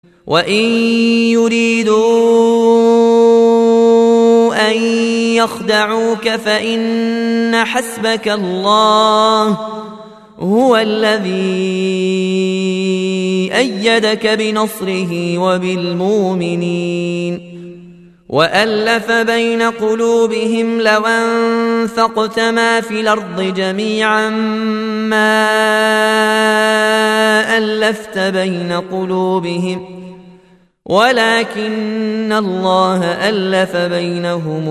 وإن يريدوا أن يخدعوك فإن حسبك الله هو الذي أيدك بنصره وبالمؤمنين وألف بين قلوبهم لو أنفقت ما في الأرض جميعا ما ألفت بين قلوبهم ولكن الله ألف بينهم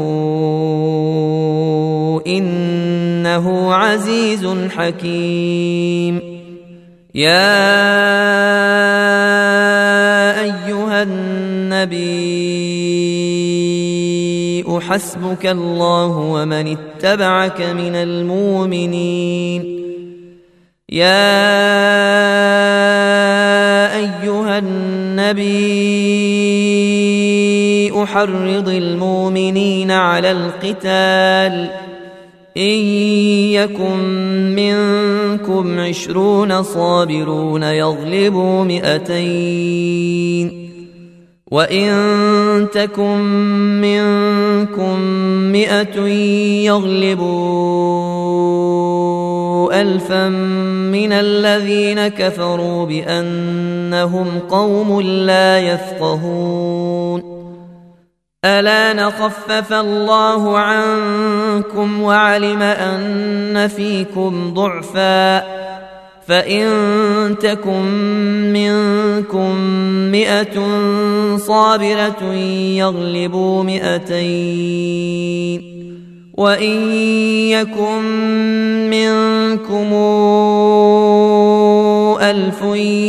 إنه عزيز حكيم. يا أيها النبي حسبك الله ومن اتبعك من المؤمنين. يا أيها النبي حرض المؤمنين على القتال إن يكن منكم 20 صابرون يغلبوا 200 وإن تكن منكم 100 يغلبوا 1000 من الذين كفروا بأنهم قوم لا يفقهون. ألا خفف الله عنكم وعلم أن فيكم ضعفا فإن تكن منكم 100 صابرة يغلبوا 200 وإن يكن منكم 1000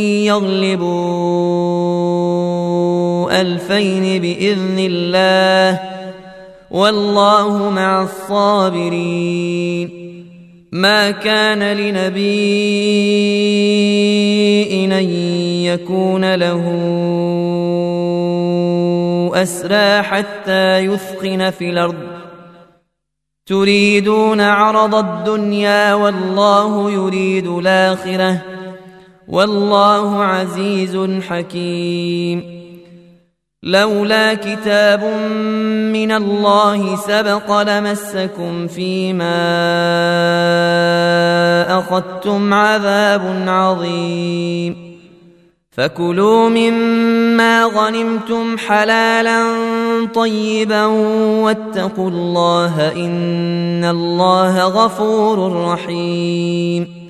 يغلبوا 2000 بإذن الله والله مع الصابرين. ما كان لنبي أن يكون له أسرى حتى يثخن في الأرض تريدون عرض الدنيا والله يريد الآخرة والله عزيز حكيم. لولا كتاب من الله سبق لمسكم فيما أخذتم عذاب عظيم. فكلوا مما غنمتم حلالا طيبا واتقوا الله إن الله غفور رحيم.